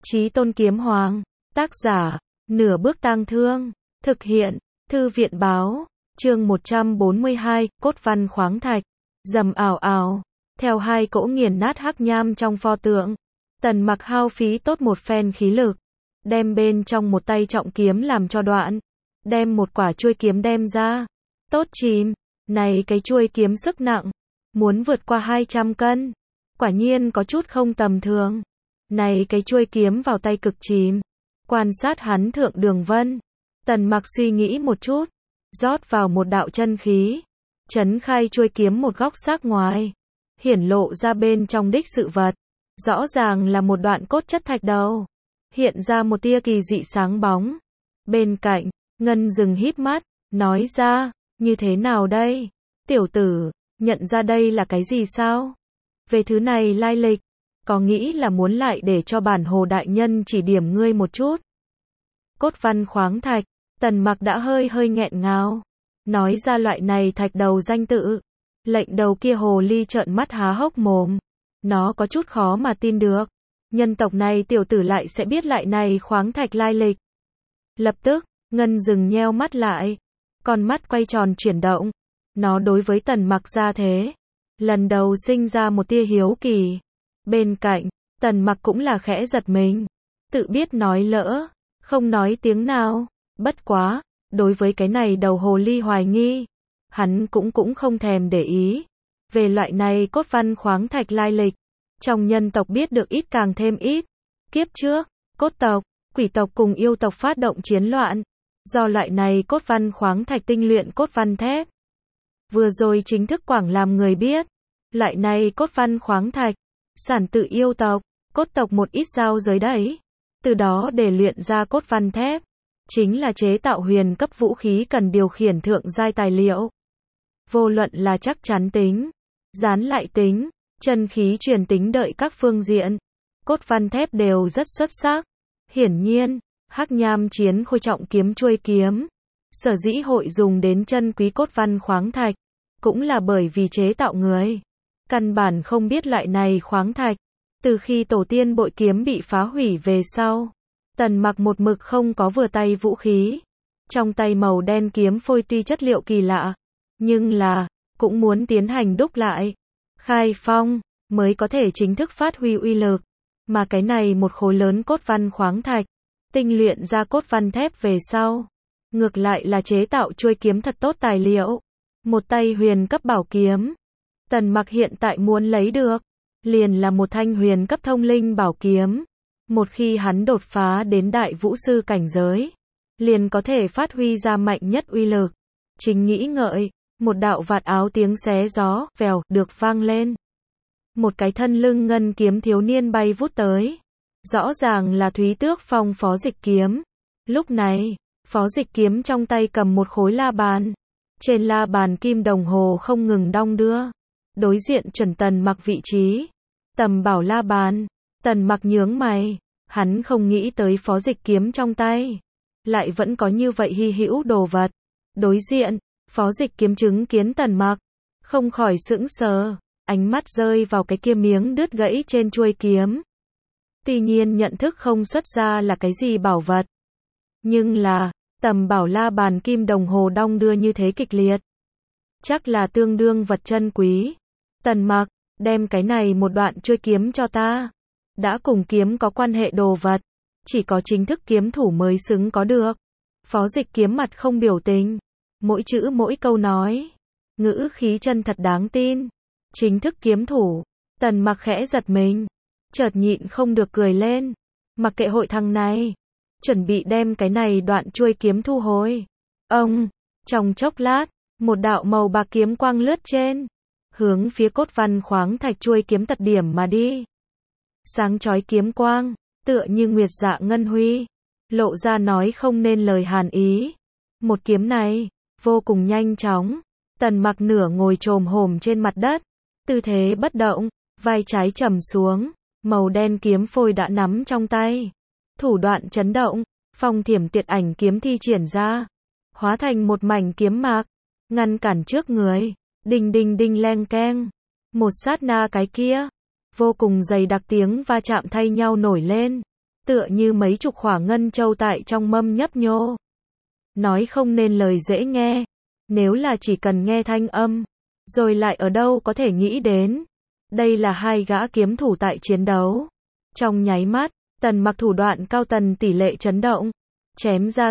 Chí Tôn Kiếm Hoàng, tác giả, Nửa Bước Tang Thương, thực hiện, Thư viện báo, chương 142, cốt văn khoáng thạch, rầm ảo ảo, theo hai cỗ nghiền nát hắc nham trong pho tượng, Tần Mặc hao phí tốt một phen khí lực, đem bên trong một tay trọng kiếm làm cho đoạn, đem một quả chuôi kiếm đem ra, tốt chìm, này cái chuôi kiếm sức nặng, muốn vượt qua 200 cân, quả nhiên có chút không tầm thường. Này cái chuôi kiếm vào tay cực chìm, quan sát hắn thượng đường vân, Tần Mặc suy nghĩ một chút, rót vào một đạo chân khí, chấn khai chuôi kiếm một góc sắc ngoài, hiển lộ ra bên trong đích sự vật, rõ ràng là một đoạn cốt chất thạch đầu, hiện ra một tia kỳ dị sáng bóng. Bên cạnh, Ngân Dừng híp mắt, nói ra, như thế nào đây? Tiểu tử, nhận ra đây là cái gì sao? Về thứ này lai lịch, có nghĩ là muốn lại để cho bản hồ đại nhân chỉ điểm ngươi một chút. Cốt văn khoáng thạch, Tần Mặc đã hơi nghẹn ngào, nói ra loại này thạch đầu danh tự, lệnh đầu kia hồ ly trợn mắt há hốc mồm, nó có chút khó mà tin được, nhân tộc này tiểu tử lại sẽ biết lại này khoáng thạch lai lịch. Lập tức, Ngân Dừng nheo mắt lại, con mắt quay tròn chuyển động, nó đối với Tần Mặc ra thế, lần đầu sinh ra một tia hiếu kỳ. Bên cạnh, Tần Mặc cũng là khẽ giật mình, tự biết nói lỡ, không nói tiếng nào, bất quá, đối với cái này đầu hồ ly hoài nghi, hắn cũng không thèm để ý. Về loại này cốt văn khoáng thạch lai lịch, trong nhân tộc biết được ít càng thêm ít. Kiếp trước, cốt tộc, quỷ tộc cùng yêu tộc phát động chiến loạn, do loại này cốt văn khoáng thạch tinh luyện cốt văn thép. Vừa rồi chính thức quảng làm người biết, loại này cốt văn khoáng thạch, sản tự yêu tộc, cốt tộc một ít giao giới đấy. Từ đó để luyện ra cốt văn thép, chính là chế tạo huyền cấp vũ khí cần điều khiển thượng giai tài liệu. Vô luận là chắc chắn tính, dán lại tính, chân khí truyền tính đợi các phương diện, cốt văn thép đều rất xuất sắc. Hiển nhiên, hắc nham chiến khôi trọng kiếm chuôi kiếm, sở dĩ hội dùng đến chân quý cốt văn khoáng thạch, cũng là bởi vì chế tạo người căn bản không biết loại này khoáng thạch. Từ khi tổ tiên bội kiếm bị phá hủy về sau, Tần Mặc một mực không có vừa tay vũ khí. Trong tay màu đen kiếm phôi tuy chất liệu kỳ lạ, nhưng là, cũng muốn tiến hành đúc lại, khai phong, mới có thể chính thức phát huy uy lực. Mà cái này một khối lớn cốt văn khoáng thạch, tinh luyện ra cốt văn thép về sau, ngược lại là chế tạo chuôi kiếm thật tốt tài liệu. Một tay huyền cấp bảo kiếm, Tần Mặc hiện tại muốn lấy được, liền là một thanh huyền cấp thông linh bảo kiếm. Một khi hắn đột phá đến đại vũ sư cảnh giới, liền có thể phát huy ra mạnh nhất uy lực. Chính nghĩ ngợi, một đạo vạt áo tiếng xé gió, vèo, được vang lên. Một cái thân lưng ngân kiếm thiếu niên bay vút tới. Rõ ràng là Thúy Tước Phong Phó Dịch Kiếm. Lúc này, Phó Dịch Kiếm trong tay cầm một khối la bàn. Trên la bàn kim đồng hồ không ngừng đong đưa. Đối diện chuẩn Tần Mặc vị trí. Tầm bảo la bàn. Tần Mặc nhướng mày. Hắn không nghĩ tới Phó Dịch Kiếm trong tay lại vẫn có như vậy hy hữu đồ vật. Đối diện, Phó Dịch Kiếm chứng kiến Tần Mặc, không khỏi sững sờ, ánh mắt rơi vào cái kia miếng đứt gãy trên chuôi kiếm. Tuy nhiên nhận thức không xuất ra là cái gì bảo vật, nhưng là, tầm bảo la bàn kim đồng hồ đong đưa như thế kịch liệt, chắc là tương đương vật chân quý. Tần Mặc, đem cái này một đoạn chuôi kiếm cho ta. Đã cùng kiếm có quan hệ đồ vật, chỉ có chính thức kiếm thủ mới xứng có được. Phó Dịch Kiếm mặt không biểu tình, mỗi chữ mỗi câu nói, ngữ khí chân thật đáng tin. Chính thức kiếm thủ. Tần Mặc khẽ giật mình, chợt nhịn không được cười lên. Mặc kệ hội thằng này, chuẩn bị đem cái này đoạn chuôi kiếm thu hồi. Ông, trong chốc lát, một đạo màu bạc kiếm quang lướt trên, hướng phía cốt văn khoáng thạch chuôi kiếm tật điểm mà đi. Sáng chói kiếm quang, tựa như nguyệt dạ ngân huy, lộ ra nói không nên lời hàn ý. Một kiếm này, vô cùng nhanh chóng. Tần Mặc nửa ngồi chồm hổm trên mặt đất, tư thế bất động, vai trái trầm xuống, màu đen kiếm phôi đã nắm trong tay. Thủ đoạn chấn động, phong thiểm tiệt ảnh kiếm thi triển ra, hóa thành một mảnh kiếm mạc, ngăn cản trước người, đinh đinh đinh leng keng. Một sát na cái kia, vô cùng dày đặc tiếng va chạm thay nhau nổi lên. tựa như mấy chục khỏa ngân châu tại trong mâm nhấp nhô. Nói không nên lời dễ nghe, nếu là chỉ cần nghe thanh âm, rồi lại ở đâu có thể nghĩ đến. Đây là hai gã kiếm thủ tại chiến đấu. Trong nháy mắt, Tần Mặc thủ đoạn cao tần tỷ lệ chấn động, chém ra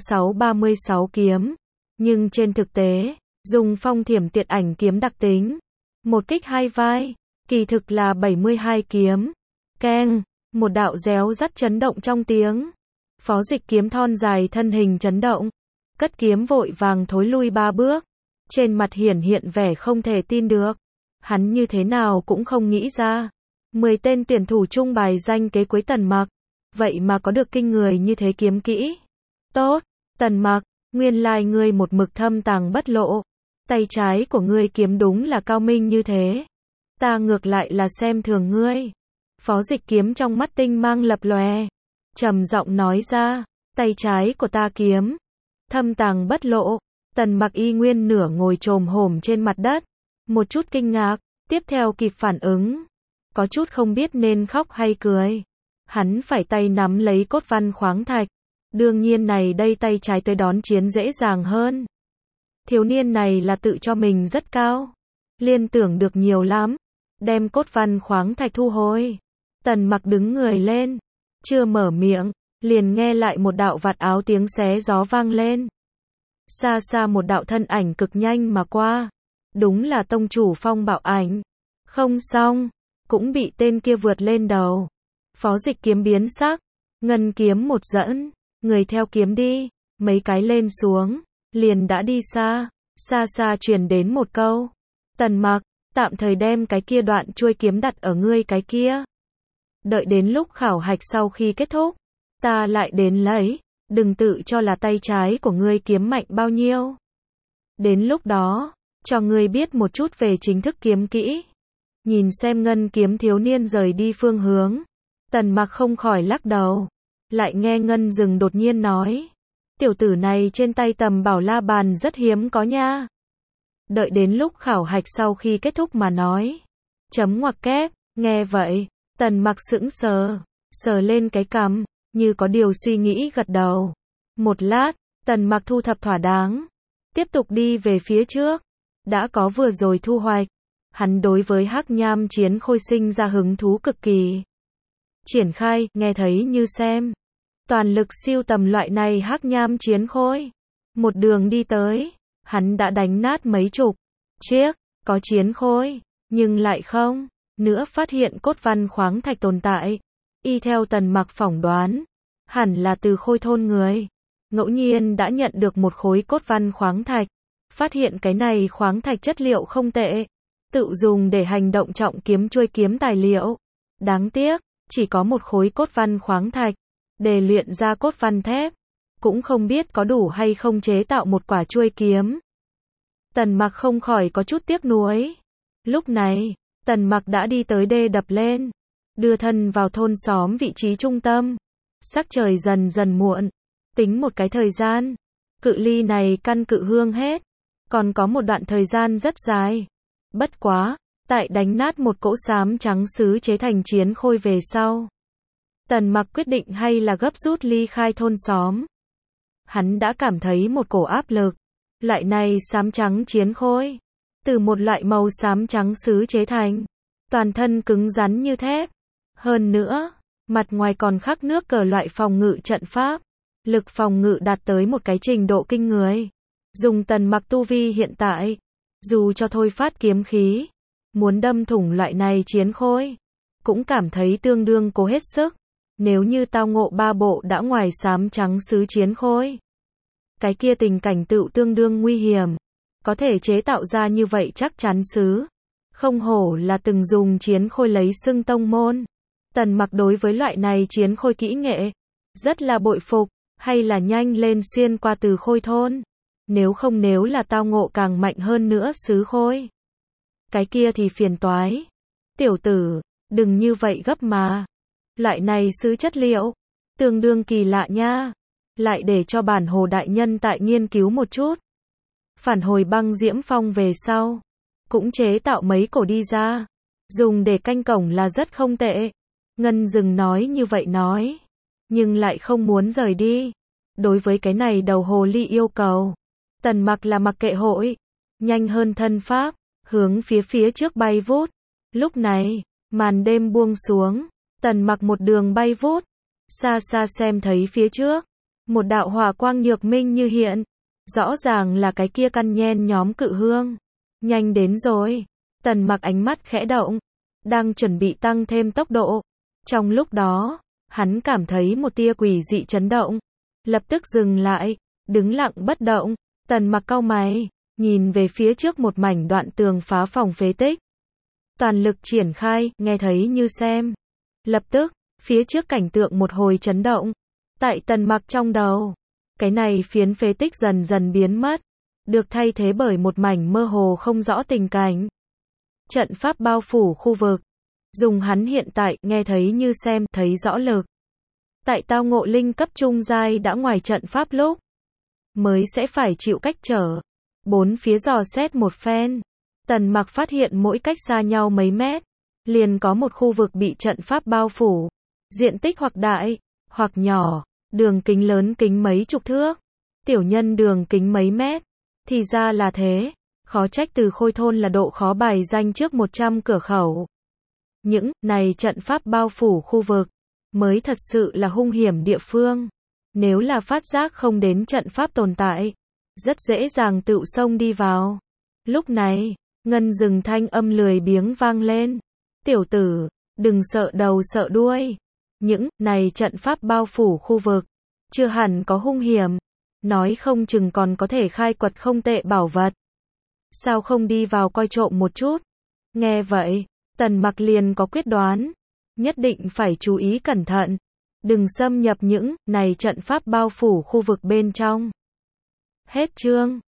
6636 kiếm. Nhưng trên thực tế, dùng phong thiểm tiệt ảnh kiếm đặc tính, một kích hai vai, kỳ thực là 72 kiếm. Keng, một đạo réo rắt chấn động trong tiếng. Phó Dịch kiếm thon dài thân hình chấn động, cất kiếm vội vàng thối lui 3 bước. Trên mặt hiển hiện vẻ không thể tin được. Hắn như thế nào cũng không nghĩ ra. 10 tên tuyển thủ chung bài danh kế cuối Tần Mặc, vậy mà có được kinh người như thế kiếm kỹ. Tốt, Tần Mặc, nguyên lai ngươi một mực thâm tàng bất lộ. Tay trái của ngươi kiếm đúng là cao minh như thế. Ta ngược lại là xem thường ngươi. Phó Dịch kiếm trong mắt tinh mang lập lòe, trầm giọng nói ra, tay trái của ta kiếm thâm tàng bất lộ. Tần Mặc y nguyên nửa ngồi chồm hổm trên mặt đất, một chút kinh ngạc, tiếp theo kịp phản ứng, có chút không biết nên khóc hay cười. Hắn phải tay nắm lấy cốt văn khoáng thạch, đương nhiên này đây tay trái tới đón chiến dễ dàng hơn. Thiếu niên này là tự cho mình rất cao, liên tưởng được nhiều lắm, đem cốt văn khoáng thạch thu hồi. Tần Mặc đứng người lên, chưa mở miệng, liền nghe lại một đạo vạt áo tiếng xé gió vang lên. Xa xa một đạo thân ảnh cực nhanh mà qua, đúng là tông chủ Phong Bạo Ảnh. Không xong, cũng bị tên kia vượt lên đầu. Phó Dịch kiếm biến sắc, ngân kiếm một dẫn, người theo kiếm đi, mấy cái lên xuống, liền đã đi xa. Xa xa truyền đến một câu, Tần Mặc, tạm thời đem cái kia đoạn chuôi kiếm đặt ở ngươi cái kia. Đợi đến lúc khảo hạch sau khi kết thúc, ta lại đến lấy, đừng tự cho là tay trái của ngươi kiếm mạnh bao nhiêu. Đến lúc đó, cho ngươi biết một chút về chính thức kiếm kỹ. Nhìn xem ngân kiếm thiếu niên rời đi phương hướng, Tần Mặc không khỏi lắc đầu. Lại nghe ngân rừng đột nhiên nói, tiểu tử này trên tay tầm bảo la bàn rất hiếm có nha. Đợi đến lúc khảo hạch sau khi kết thúc mà nói. Chấm ngoặc kép, nghe vậy, Tần Mặc sững sờ, sờ lên cái cằm, như có điều suy nghĩ gật đầu. Một lát, Tần Mặc thu thập thỏa đáng, tiếp tục đi về phía trước. Đã có vừa rồi thu hoạch, hắn đối với hắc nham chiến khôi sinh ra hứng thú cực kỳ. Triển khai, nghe thấy như xem. Toàn lực siêu tầm loại này hắc nham chiến khôi. Một đường đi tới, hắn đã đánh nát mấy chục chiếc, có chiến khôi, nhưng lại không nữa phát hiện cốt văn khoáng thạch tồn tại. Y theo Tần Mặc phỏng đoán, hẳn là từ khôi thôn người ngẫu nhiên đã nhận được một khối cốt văn khoáng thạch, phát hiện cái này khoáng thạch chất liệu không tệ, tự dùng để hành động trọng kiếm chuôi kiếm tài liệu. Đáng tiếc, chỉ có một khối cốt văn khoáng thạch, để luyện ra cốt văn thép, cũng không biết có đủ hay không chế tạo một quả chuôi kiếm. Tần Mặc không khỏi có chút tiếc nuối. Lúc này, Tần Mặc đã đi tới đê đập lên, đưa thân vào thôn xóm vị trí trung tâm. Sắc trời dần dần muộn, tính một cái thời gian, cự ly này căn cự hương hết, còn có một đoạn thời gian rất dài. Bất quá, tại đánh nát một cỗ xám trắng sứ chế thành chiến khôi về sau, Tần Mặc quyết định hay là gấp rút ly khai thôn xóm. Hắn đã cảm thấy một cổ áp lực. Loại này xám trắng chiến khôi, từ một loại màu xám trắng sứ chế thành, toàn thân cứng rắn như thép. Hơn nữa, mặt ngoài còn khắc nước cờ loại phòng ngự trận pháp, lực phòng ngự đạt tới một cái trình độ kinh người. Dùng Tần Mặc tu vi hiện tại, dù cho thôi phát kiếm khí, muốn đâm thủng loại này chiến khôi, cũng cảm thấy tương đương cố hết sức. Nếu như tao ngộ ba bộ đã ngoài xám trắng sứ chiến khôi, cái kia tình cảnh tựu tương đương nguy hiểm. Có thể chế tạo ra như vậy chắc chắn sứ, không hổ là từng dùng chiến khôi lấy xưng tông môn. Tần Mặc đối với loại này chiến khôi kỹ nghệ rất là bội phục, hay là nhanh lên xuyên qua từ khôi thôn. Nếu là tao ngộ càng mạnh hơn nữa sứ khôi, cái kia thì phiền toái. Tiểu tử, đừng như vậy gấp mà. Loại này sứ chất liệu, tương đương kỳ lạ nha. Lại để cho bản hồ đại nhân tại nghiên cứu một chút. Phản hồi băng diễm phong về sau, cũng chế tạo mấy cổ đi ra, dùng để canh cổng là rất không tệ. Ngân Dừng nói như vậy nói. nhưng lại không muốn rời đi. Đối với cái này đầu hồ ly yêu cầu, Tần Mặc là mặc kệ hội, nhanh hơn thân pháp, hướng phía trước bay vút. Lúc này, màn đêm buông xuống, Tần Mặc một đường bay vút, xa xa xem thấy phía trước, một đạo hỏa quang nhược minh như hiện, rõ ràng là cái kia căn nhen nhóm cự hương. Nhanh đến rồi, Tần Mặc ánh mắt khẽ động, đang chuẩn bị tăng thêm tốc độ. Trong lúc đó, hắn cảm thấy một tia quỷ dị chấn động, lập tức dừng lại, đứng lặng bất động. Tần Mặc cau mày, nhìn về phía trước một mảnh đoạn tường phá phòng phế tích. Toàn lực triển khai, nghe thấy như xem. Lập tức, phía trước cảnh tượng một hồi chấn động. Tại Tần Mặc trong đầu, cái này phiến phế tích dần dần biến mất, được thay thế bởi một mảnh mơ hồ không rõ tình cảnh. Trận pháp bao phủ khu vực, dùng hắn hiện tại nghe thấy như xem, thấy rõ lực. Tại tao ngộ linh cấp trung giai đã ngoài trận pháp lúc, mới sẽ phải chịu cách trở. Bốn phía dò xét một phen, Tần Mặc phát hiện mỗi cách xa nhau mấy mét, liền có một khu vực bị trận pháp bao phủ. Diện tích hoặc đại, hoặc nhỏ, đường kính lớn kính mấy chục thước, tiểu nhân đường kính mấy mét. Thì ra là thế, khó trách Từ Khôi thôn là độ khó bài danh trước 100 cửa khẩu. Những này trận pháp bao phủ khu vực, mới thật sự là hung hiểm địa phương. Nếu là phát giác không đến trận pháp tồn tại, rất dễ dàng tựu xông đi vào. Lúc này, ngân rừng thanh âm lười biếng vang lên. Tiểu tử, đừng sợ đầu sợ đuôi. Những này trận pháp bao phủ khu vực, chưa hẳn có hung hiểm. Nói không chừng còn có thể khai quật không tệ bảo vật. Sao không đi vào coi trộm một chút? Nghe vậy, Tần Mặc liền có quyết đoán. Nhất định phải chú ý cẩn thận. Đừng xâm nhập những này trận pháp bao phủ khu vực bên trong. Hết chương.